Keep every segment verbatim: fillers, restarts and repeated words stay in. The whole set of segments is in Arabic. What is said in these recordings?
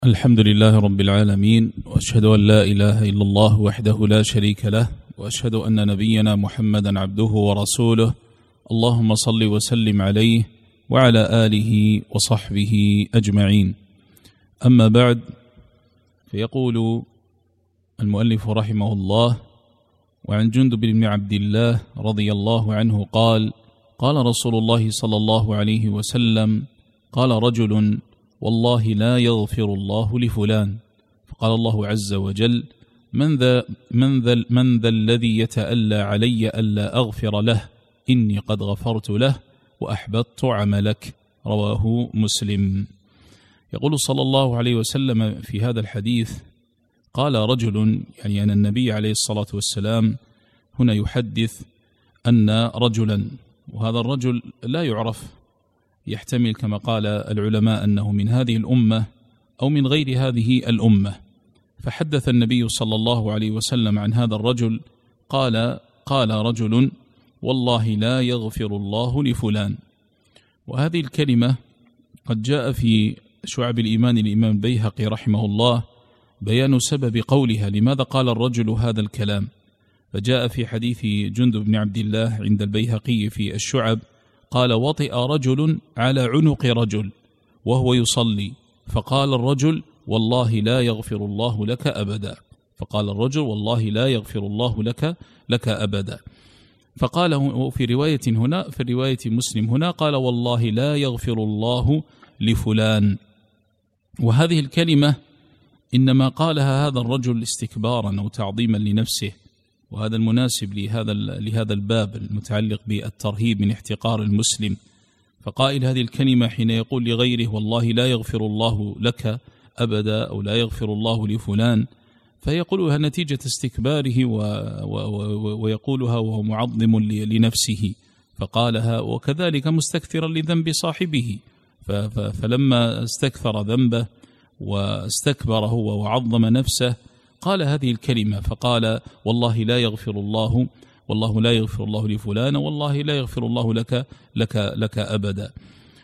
الحمد لله رب العالمين، وأشهد أن لا إله إلا الله وحده لا شريك له، وأشهد أن نبينا محمدا عبده ورسوله. اللهم صل وسلم عليه وعلى آله وصحبه أجمعين. أما بعد، فيقول المؤلف رحمه الله: وعن جندب بن عبد الله رضي الله عنه قال: قال رسول الله صلى الله عليه وسلم: قال رجل: والله لا يغفر الله لفلان. فقال الله عز وجل: من ذا, من ذا, من ذا الذي يتألى علي ألا أغفر له؟ إني قد غفرت له وأحبطت عملك. رواه مسلم. يقول صلى الله عليه وسلم في هذا الحديث: قال رجل، يعني أن النبي عليه الصلاة والسلام هنا يحدث أن رجلا، وهذا الرجل لا يعرف، يحتمل كما قال العلماء أنه من هذه الأمة أو من غير هذه الأمة. فحدث النبي صلى الله عليه وسلم عن هذا الرجل قال: قال رجل: والله لا يغفر الله لفلان. وهذه الكلمة قد جاء في شعب الإيمان الإمام البيهقي رحمه الله بيان سبب قولها، لماذا قال الرجل هذا الكلام. فجاء في حديث جندب بن عبد الله عند البيهقي في الشعب قال: وطئ رجل على عنق رجل وهو يصلي، فقال الرجل: والله لا يغفر الله لك أبدا. فقال الرجل: والله لا يغفر الله لك لك أبدا. فقال في رواية هنا، في رواية مسلم هنا قال: والله لا يغفر الله لفلان. وهذه الكلمة إنما قالها هذا الرجل استكبارا أو تعظيما لنفسه، وهذا المناسب لهذا لهذا الباب المتعلق بالترهيب من احتقار المسلم. فقائل هذه الكلمة حين يقول لغيره: والله لا يغفر الله لك أبدا، أو لا يغفر الله لفلان، فيقولها نتيجة استكباره و و و ويقولها وهو معظم لنفسه، فقالها وكذلك مستكثرا لذنب صاحبه. فلما استكثر ذنبه واستكبر هو وعظم نفسه قال هذه الكلمة، فقال: والله لا يغفر الله والله لا يغفر الله لفلان، والله لا يغفر الله لك لك لك أبدا.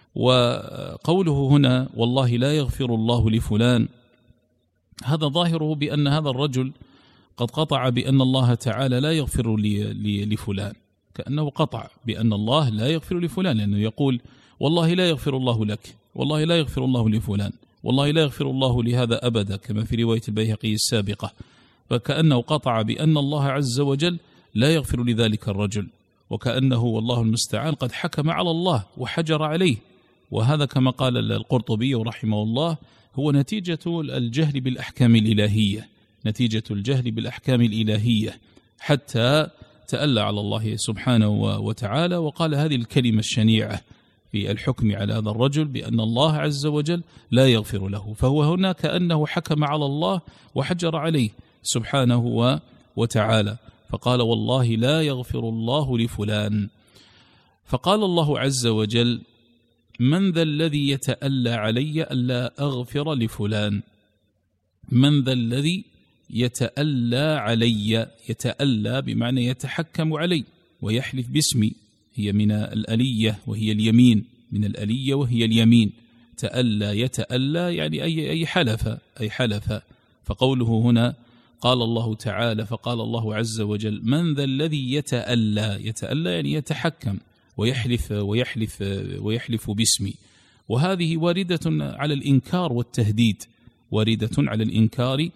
وقوله هنا: والله لا يغفر الله لفلان، هذا ظاهره بأن هذا الرجل قد قطع بأن الله تعالى لا يغفر لفلان، كأنه قطع بأن الله لا يغفر لفلان، لأنه يقول: والله لا يغفر الله لك، والله لا يغفر الله لفلان، والله لا يغفر الله لهذا أبدا، كما في رواية البيهقي السابقة. فكأنه قطع بأن الله عز وجل لا يغفر لذلك الرجل، وكأنه والله المستعان قد حكم على الله وحجر عليه. وهذا كما قال القرطبي رحمه الله هو نتيجة الجهل بالأحكام الإلهية، نتيجة الجهل بالأحكام الإلهية، حتى تألى على الله سبحانه وتعالى وقال هذه الكلمة الشنيعة في الحكم على هذا الرجل بأن الله عز وجل لا يغفر له. فهو هنا كأنه حكم على الله وحجر عليه سبحانه وتعالى، فقال: والله لا يغفر الله لفلان. فقال الله عز وجل: من ذا الذي يتألى علي ألا أغفر لفلان؟ من ذا الذي يتألى علي؟ يتألى بمعنى يتحكم علي ويحلف باسمي، هي من الألية وهي اليمين، من الألية وهي اليمين. تألى يتألى يعني أي أي حلف أي حلف. فقوله هنا قال الله تعالى، فقال الله عز وجل: من ذا الذي يتألى؟ يتألى يعني يتحكم ويحلف ويحلف ويحلف باسمي. وهذه واردة على الإنكار والتهديد، واردة على الإنكار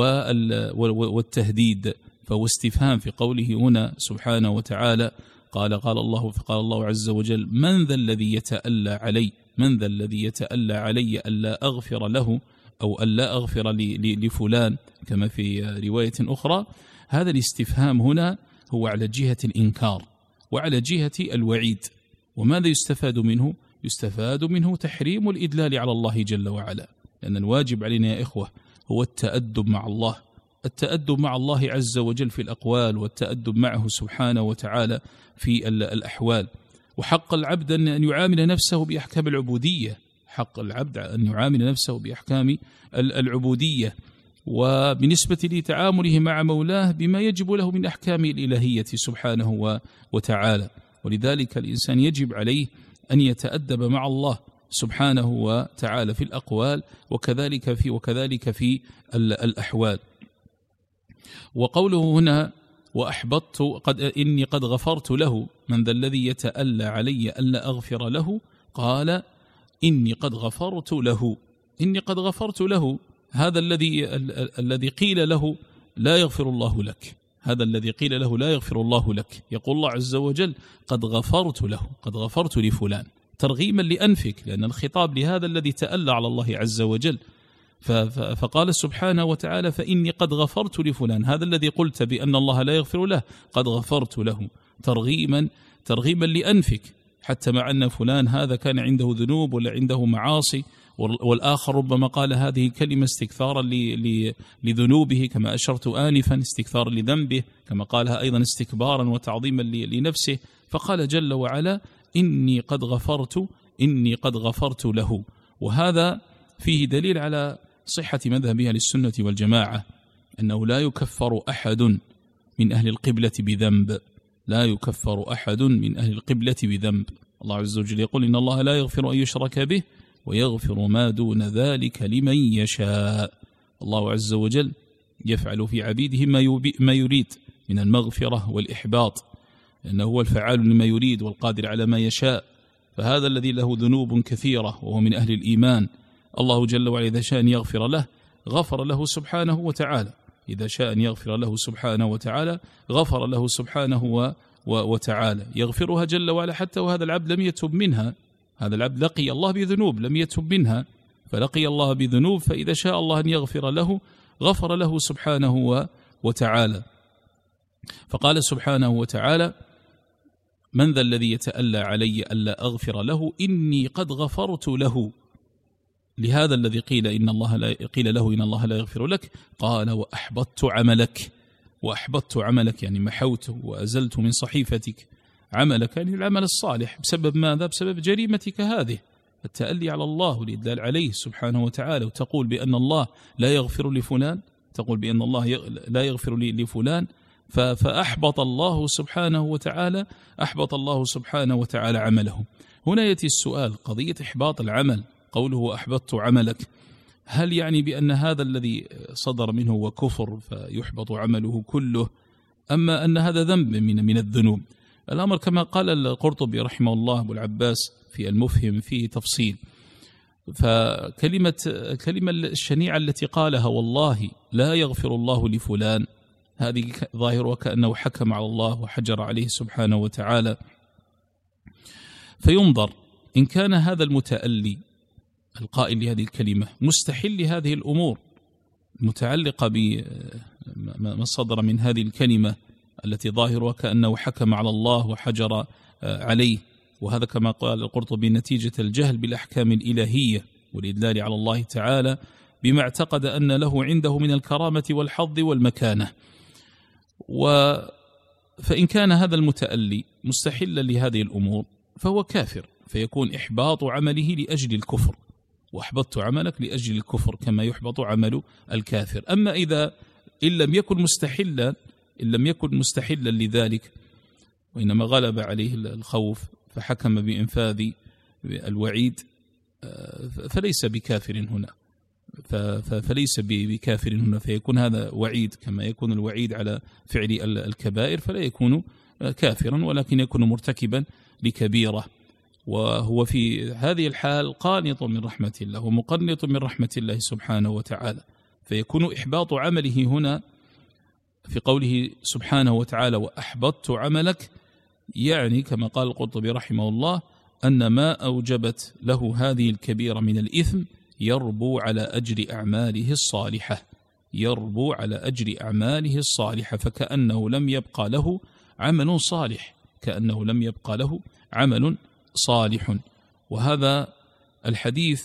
والتهديد. فهو استفهام في قوله هنا سبحانه وتعالى. قال قال الله فقال الله عز وجل: من ذا الذي يتألى علي؟ من ذا الذي يتألى علي ألا أغفر له أو ألا أغفر لفلان، كما في رواية أخرى. هذا الاستفهام هنا هو على جهة الإنكار وعلى جهة الوعيد. وماذا يستفاد منه؟ يستفاد منه تحريم الإدلال على الله جل وعلا، لأن الواجب علينا يا إخوة هو التأدب مع الله، التأدب مع الله عز وجل في الأقوال، والتأدب معه سبحانه وتعالى في الأحوال. وحق العبد أن يعامل نفسه بأحكام العبودية، حق العبد أن يعامل نفسه بأحكام العبودية، وبنسبة لتعامله مع مولاه بما يجب له من أحكام الإلهية سبحانه وتعالى. ولذلك الإنسان يجب عليه أن يتأدب مع الله سبحانه وتعالى في الأقوال وكذلك في وكذلك في الأحوال. وقوله هنا وأحبطت قد إني قد غفرت له، من ذا الذي يتألى علي ألا أغفر له؟ قال إني قد غفرت له. إني قد غفرت له، هذا الذي الذي قيل له لا يغفر الله لك، هذا الذي قيل له لا يغفر الله لك، يقول الله عز وجل قد غفرت له، قد غفرت لفلان، ترغيما لأنفك، لأن الخطاب لهذا الذي تألى على الله عز وجل. فقال سبحانه وتعالى فإني قد غفرت لفلان، هذا الذي قلت بأن الله لا يغفر له قد غفرت له، ترغيما ترغيما لأنفك، حتى مع أن فلان هذا كان عنده ذنوب ولا عنده معاصي، والآخر ربما قال هذه كلمة استكثارا لذنوبه كما أشرت آنفا، استكثارا لذنبه كما قالها أيضا استكبارا وتعظيما لنفسه، فقال جل وعلا إني قد غفرت إني قد غفرت له. وهذا فيه دليل على صحة مذهب أهل السنة والجماعة، أنه لا يكفر أحد من أهل القبلة بذنب، لا يكفر أحد من أهل القبلة بذنب. الله عز وجل يقول إن الله لا يغفر أن يشرك به ويغفر ما دون ذلك لمن يشاء. الله عز وجل يفعل في عبيده ما يريد من المغفرة والإحباط، لأنه هو الفعال لما يريد والقادر على ما يشاء. فهذا الذي له ذنوب كثيرة وهو من أهل الإيمان، الله جل وعلا إذا شاء أن يغفر له غفر له سبحانه وتعالى، إذا شاء أن يغفر له سبحانه وتعالى غفر له سبحانه وتعالى، يغفرها جل وعلا حتى وهذا العبد لم يتب منها. هذا العبد لقي الله بذنوب لم يتب منها، فلقي الله بذنوب، فإذا شاء الله أن يغفر له غفر له سبحانه وتعالى. فقال سبحانه وتعالى من ذا الذي يتألى علي ألا أغفر له إني قد غفرت له. لهذا الذي قيل إن الله لا قيل له إن الله لا يغفر لك قال وأحبطت عملك، وأحبطت عملك يعني محوته وأزلت من صحيفتك عملك، يعني العمل الصالح. بسبب ماذا؟ بسبب جريمتك هذه، التألي على الله والإدلال عليه سبحانه وتعالى، وتقول بأن الله لا يغفر لفلان، تقول بأن الله لا يغفر لفلان، فأحبط الله سبحانه وتعالى أحبط الله سبحانه وتعالى عمله. هنا يأتي السؤال، قضية إحباط العمل، قوله أحبطت عملك، هل يعني بأن هذا الذي صدر منه وكفر فيحبط عمله كله، أما أن هذا ذنب من من الذنوب؟ الأمر كما قال القرطبي رحمه الله أبو العباس في المفهم فيه تفصيل. فكلمة كلمة الشنيعة التي قالها والله لا يغفر الله لفلان، هذه ظاهر وكأنه حكم على الله وحجر عليه سبحانه وتعالى. فينظر إن كان هذا المتألي القائل لهذه الكلمة مستحل لهذه الأمور متعلقة بما صدر من هذه الكلمة التي ظاهر وكأنه حكم على الله وحجر عليه، وهذا كما قال القرطبي نتيجة الجهل بالأحكام الإلهية والإدلال على الله تعالى بما اعتقد أن له عنده من الكرامة والحظ والمكانة. و فإن كان هذا المتألي مستحلا لهذه الأمور فهو كافر، فيكون إحباط عمله لأجل الكفر، وأحبطت عملك لأجل الكفر كما يحبط عمل الكافر. أما إذا إن لم يكن مستحلا إن لم يكن مستحلا لذلك وإنما غلب عليه الخوف فحكم بإنفاذ الوعيد فليس بكافر هنا، فليس بكافر هنا، فيكون هذا وعيد كما يكون الوعيد على فعل الكبائر، فلا يكون كافرا ولكن يكون مرتكبا لكبيرة، وهو في هذه الحال قانط من رحمة الله ومقنط من رحمة الله سبحانه وتعالى. فيكون إحباط عمله هنا في قوله سبحانه وتعالى وأحبطت عملك، يعني كما قال القرطبي رحمه الله أن ما أوجبت له هذه الكبيرة من الإثم يربو على أجر أعماله الصالحة، يربو على أجر أعماله الصالحة، فكأنه لم يبقى له عمل صالح، كأنه لم يبقى له عمل صالح. وهذا الحديث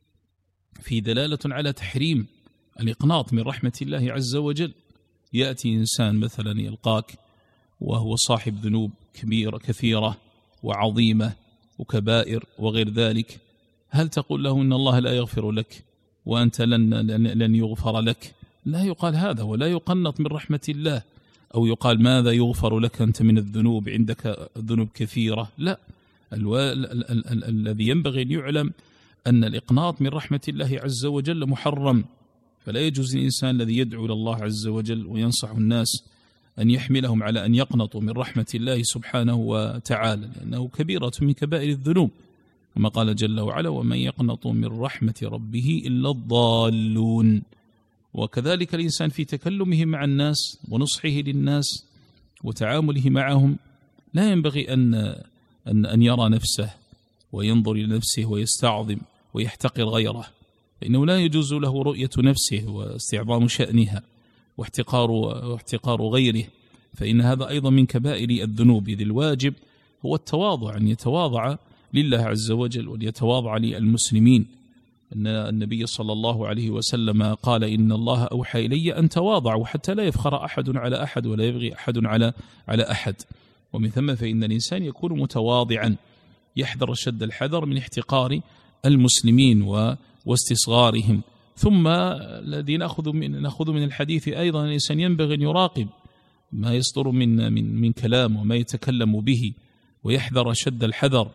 في دلالة على تحريم الإقناط من رحمة الله عز وجل. يأتي إنسان مثلا يلقاك وهو صاحب ذنوب كبيرة كثيرة وعظيمة وكبائر وغير ذلك، هل تقول له إن الله لا يغفر لك وأنت لن, لن يغفر لك؟ لا يقال هذا، ولا يقنط من رحمة الله، أو يقال ماذا يغفر لك أنت من الذنوب، عندك ذنوب كثيرة. لا، الذي ينبغي أن يعلم أن الإقناط من رحمة الله عز وجل محرم، فلا يجوز للإنسان الذي يدعو إلى الله عز وجل وينصح الناس أن يحملهم على أن يقنطوا من رحمة الله سبحانه وتعالى، لأنه كبيرة من كبائر الذنوب، كما قال جل وعلا: ومن يقنط من رحمة ربه إلا الضالون. وكذلك الإنسان في تكلمه مع الناس ونصحه للناس وتعامله معهم لا ينبغي أن أن أن يرى نفسه وينظر إلى نفسه ويستعظم ويحتقر غيره، فإنه لا يجوز له رؤية نفسه واستعظام شأنها واحتقار واحتقار غيره، فإن هذا أيضا من كبائر الذنوب. إذ الواجب هو التواضع، أن يتواضع لله عز وجل وليتواضع للمسلمين. أن النبي صلى الله عليه وسلم قال: إن الله أوحى إلي أن تواضعوا حتى لا يفخر أحد على أحد ولا يبغي أحد على على أحد. ومن ثم فإن الإنسان يكون متواضعا، يحذر شد الحذر من احتقار المسلمين واستصغارهم. ثم الذي نأخذ من نأخذ من الحديث أيضا الإنسان ينبغي أن يراقب ما يصدر من من من كلام وما يتكلم به، ويحذر شد الحذر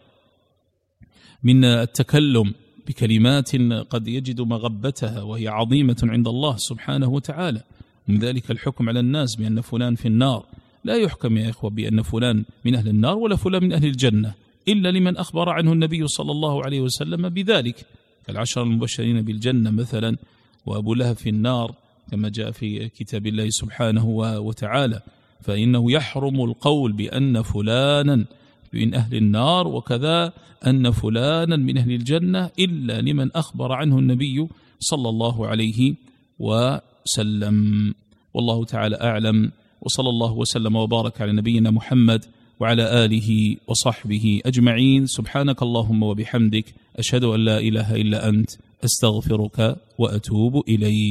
من التكلم بكلمات قد يجد مغبتها وهي عظيمة عند الله سبحانه وتعالى. من ذلك الحكم على الناس بأن فلان في النار، لا يحكم يا إخوة بأن فلان من أهل النار ولا فلان من أهل الجنة إلا لمن أخبر عنه النبي صلى الله عليه وسلم بذلك، كالعشر المبشرين بالجنة مثلا، وأبو لهب في النار كما جاء في كتاب الله سبحانه وتعالى. فإنه يحرم القول بأن فلانا من أهل النار وكذا أن فلانا من أهل الجنة إلا لمن أخبر عنه النبي صلى الله عليه وسلم. والله تعالى أعلم، وصلى الله وسلم وبارك على نبينا محمد وعلى آله وصحبه أجمعين. سبحانك اللهم وبحمدك، أشهد أن لا إله إلا أنت، أستغفرك وأتوب إليك.